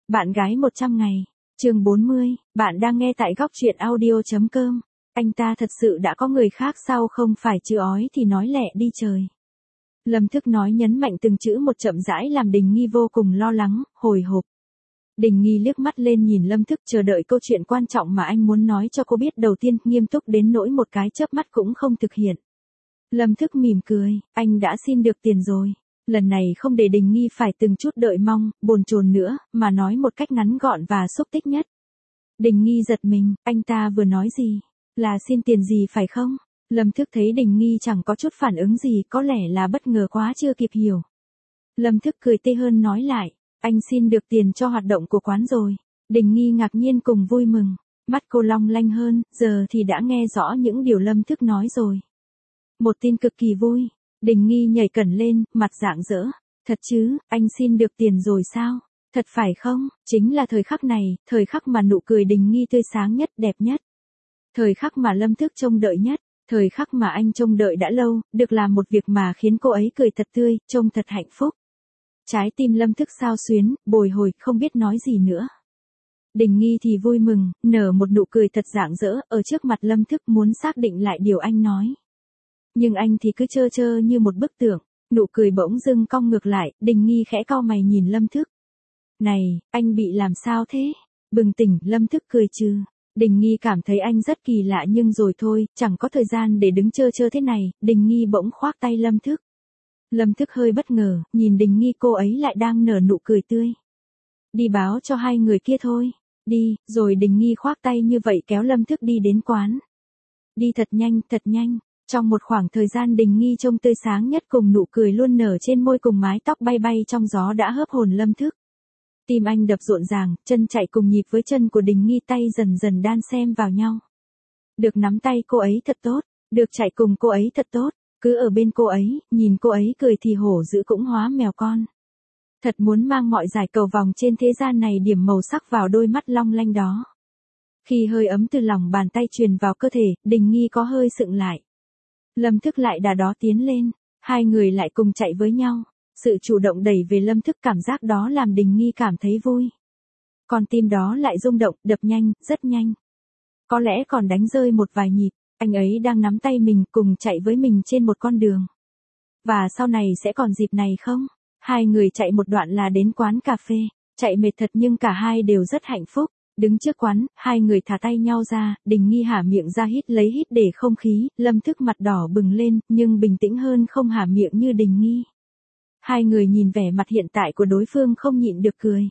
Bạn gái 100 ngày. Chương 40, bạn đang nghe tại góc truyện audio.com. Anh ta thật sự đã có người khác sao, không phải chứ ói thì nói lẹ đi trời. Lâm Thức nói nhấn mạnh từng chữ một, chậm rãi, làm Đình Nghi vô cùng lo lắng, hồi hộp. Đình Nghi liếc mắt lên nhìn Lâm Thức, chờ đợi câu chuyện quan trọng mà anh muốn nói cho cô biết đầu tiên, nghiêm túc đến nỗi một cái chớp mắt cũng không thực hiện. Lâm Thức mỉm cười, anh đã xin được tiền rồi. Lần này không để Đình Nghi phải từng chút đợi mong, bồn chồn nữa, mà nói một cách ngắn gọn và xúc tích nhất. Đình Nghi giật mình, anh ta vừa nói gì? Là xin tiền gì phải không? Lâm Thức thấy Đình Nghi chẳng có chút phản ứng gì, có lẽ là bất ngờ quá chưa kịp hiểu. Lâm Thức cười tê hơn nói lại, anh xin được tiền cho hoạt động của quán rồi. Đình Nghi ngạc nhiên cùng vui mừng, mắt cô long lanh hơn, giờ thì đã nghe rõ những điều Lâm Thức nói rồi. Một tin cực kỳ vui. Đình Nghi nhảy cẩn lên, mặt rạng rỡ. Thật chứ, anh xin được tiền rồi sao? Thật phải không? Chính là thời khắc này, thời khắc mà nụ cười Đình Nghi tươi sáng nhất, đẹp nhất. Thời khắc mà Lâm Thức trông đợi nhất. Thời khắc mà anh trông đợi đã lâu, được làm một việc mà khiến cô ấy cười thật tươi, trông thật hạnh phúc. Trái tim Lâm Thức xao xuyến, bồi hồi, không biết nói gì nữa. Đình Nghi thì vui mừng, nở một nụ cười thật rạng rỡ, ở trước mặt Lâm Thức muốn xác định lại điều anh nói. Nhưng anh thì cứ trơ trơ như một bức tượng, nụ cười bỗng dưng cong ngược lại, Đình Nghi khẽ cau mày nhìn Lâm Thức. Này, anh bị làm sao thế? Bừng tỉnh, Lâm Thức cười trừ. Đình Nghi cảm thấy anh rất kỳ lạ nhưng rồi thôi, chẳng có thời gian để đứng trơ trơ thế này, Đình Nghi bỗng khoác tay Lâm Thức. Lâm Thức hơi bất ngờ, nhìn Đình Nghi, cô ấy lại đang nở nụ cười tươi. Đi báo cho hai người kia thôi, đi, rồi Đình Nghi khoác tay như vậy kéo Lâm Thức đi đến quán. Đi thật nhanh, thật nhanh. Trong một khoảng thời gian Đình Nghi trông tươi sáng nhất cùng nụ cười luôn nở trên môi cùng mái tóc bay bay trong gió đã hớp hồn Lâm Thức. Tim anh đập rộn ràng, chân chạy cùng nhịp với chân của Đình Nghi, tay dần dần đan xen vào nhau. Được nắm tay cô ấy thật tốt, được chạy cùng cô ấy thật tốt, cứ ở bên cô ấy, nhìn cô ấy cười thì hổ dữ cũng hóa mèo con. Thật muốn mang mọi giải cầu vòng trên thế gian này điểm màu sắc vào đôi mắt long lanh đó. Khi hơi ấm từ lòng bàn tay truyền vào cơ thể, Đình Nghi có hơi sững lại. Lâm Thức lại đà đó tiến lên, hai người lại cùng chạy với nhau. Sự chủ động đẩy về Lâm Thức, cảm giác đó làm Đình Nghi cảm thấy vui. Con tim đó lại rung động, đập nhanh, rất nhanh. Có lẽ còn đánh rơi một vài nhịp, anh ấy đang nắm tay mình cùng chạy với mình trên một con đường. Và sau này sẽ còn dịp này không? Hai người chạy một đoạn là đến quán cà phê, chạy mệt thật nhưng cả hai đều rất hạnh phúc. Đứng trước quán, hai người thả tay nhau ra, Đình Nghi há miệng ra hít lấy hít để không khí, Lâm Thức mặt đỏ bừng lên, nhưng bình tĩnh hơn không há miệng như Đình Nghi. Hai người nhìn vẻ mặt hiện tại của đối phương không nhịn được cười.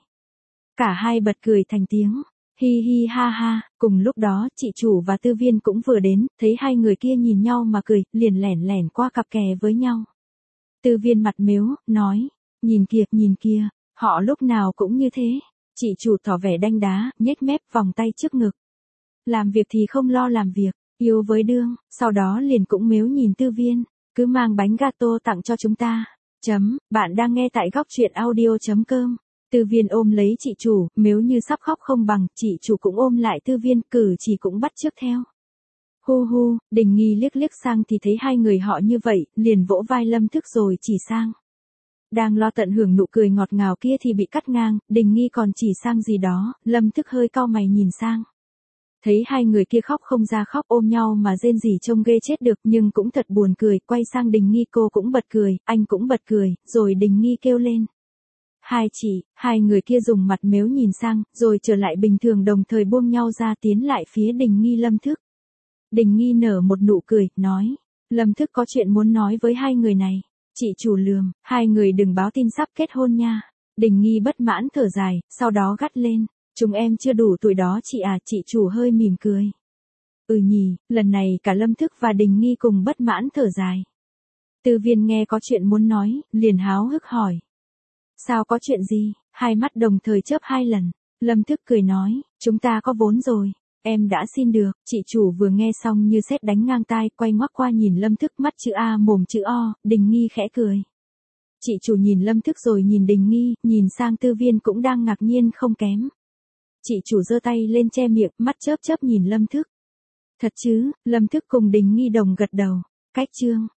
Cả hai bật cười thành tiếng, hi hi ha ha, cùng lúc đó chị chủ và Tư Viên cũng vừa đến, thấy hai người kia nhìn nhau mà cười, liền lẻn lẻn qua cặp kè với nhau. Tư Viên mặt mếu, nói, nhìn kìa, họ lúc nào cũng như thế. Chị chủ tỏ vẻ đanh đá, nhếch mép, vòng tay trước ngực. Làm việc thì không lo làm việc, yêu với đương, sau đó liền cũng mếu nhìn Tư Viên, cứ mang bánh gato tặng cho chúng ta. Bạn đang nghe tại góc truyện audio.com. Tư Viên ôm lấy chị chủ, mếu như sắp khóc không bằng, chị chủ cũng ôm lại Tư Viên, cử chỉ cũng bắt chước theo. Hu hu, Đình Nghi liếc liếc sang thì thấy hai người họ như vậy, liền vỗ vai Lâm Thức rồi chỉ sang. Đang lo tận hưởng nụ cười ngọt ngào kia thì bị cắt ngang, Đình Nghi còn chỉ sang gì đó, Lâm Thức hơi cau mày nhìn sang. Thấy hai người kia khóc không ra khóc, ôm nhau mà rên rỉ trông ghê chết được, nhưng cũng thật buồn cười, quay sang Đình Nghi, cô cũng bật cười, anh cũng bật cười, rồi Đình Nghi kêu lên. Hai người kia dùng mặt mếu nhìn sang, rồi trở lại bình thường đồng thời buông nhau ra tiến lại phía Đình Nghi Lâm Thức. Đình Nghi nở một nụ cười, nói, Lâm Thức có chuyện muốn nói với hai người này. Chị chủ lườm, hai người đừng báo tin sắp kết hôn nha. Đình Nghi bất mãn thở dài, sau đó gắt lên, chúng em chưa đủ tuổi đó chị à, chị chủ hơi mỉm cười. Nhỉ, lần này cả Lâm Thức và Đình Nghi cùng bất mãn thở dài. Tư Viên nghe có chuyện muốn nói, liền háo hức hỏi. Sao có chuyện gì? Hai mắt đồng thời chớp hai lần. Lâm Thức cười nói, chúng ta có vốn rồi. Em đã xin được. Chị chủ vừa nghe xong như sét đánh ngang tai, quay ngoắt qua nhìn Lâm Thức, mắt chữ A mồm chữ O. Đình Nghi khẽ cười. Chị chủ nhìn Lâm Thức rồi nhìn Đình Nghi, nhìn sang Tư Viên cũng đang ngạc nhiên không kém. Chị chủ giơ tay lên che miệng, mắt chớp chớp nhìn Lâm Thức. Thật chứ? Lâm Thức cùng Đình Nghi đồng gật đầu. Cách chương.